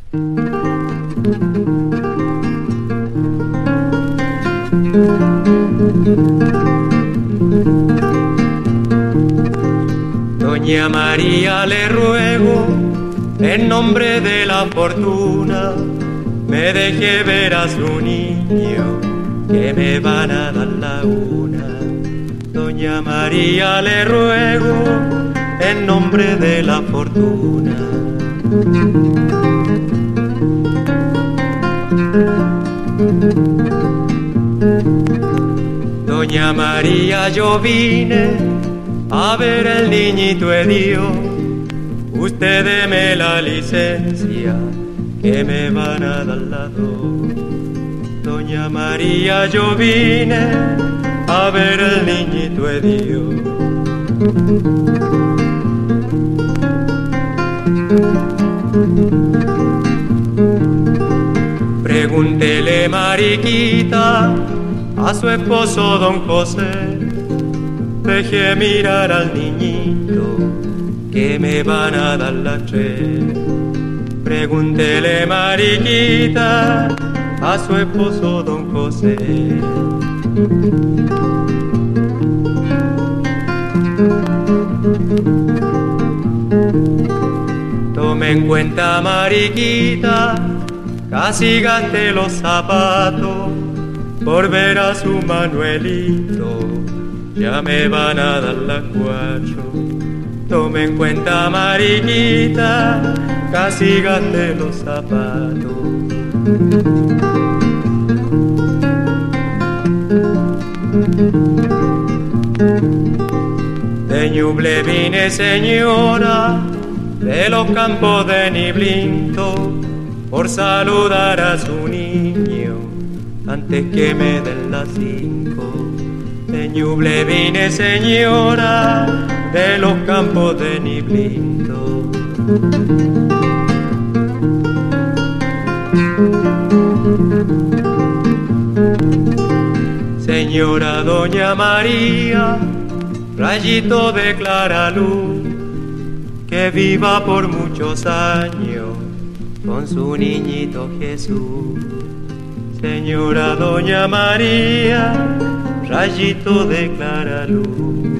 Doña María, le ruego, en nombre de la fortuna, me deje ver a su niño, que me van a dar la una. Doña María, le ruego, en nombre de la fortuna. Doña María, yo vine a ver el niñito Edio. Usted deme la licencia, que me van a dar las dos. Doña María, yo vine a ver el niñito Edio. Pregúntele, Mariquita, a su esposo don José, deje mirar al niñito, que me van a dar las tres. Pregúntele, Mariquita, a su esposo don José. Tome en cuenta, Mariquita, casi gasté los zapatos por ver a su Manuelito, ya me van a dar las 4. Tome en cuenta, Mariquita, casi gasté los zapatos. De Ñuble vine, señora, de los campos de Niblinto, por saludar a su niño, antes que me den las 5. De Ñuble vine, señora, de los campos de Niblinto. Señora doña María, rayito de clara luz, que viva por muchos años con su niñito Jesús. Señora doña María, rayito de clara luz.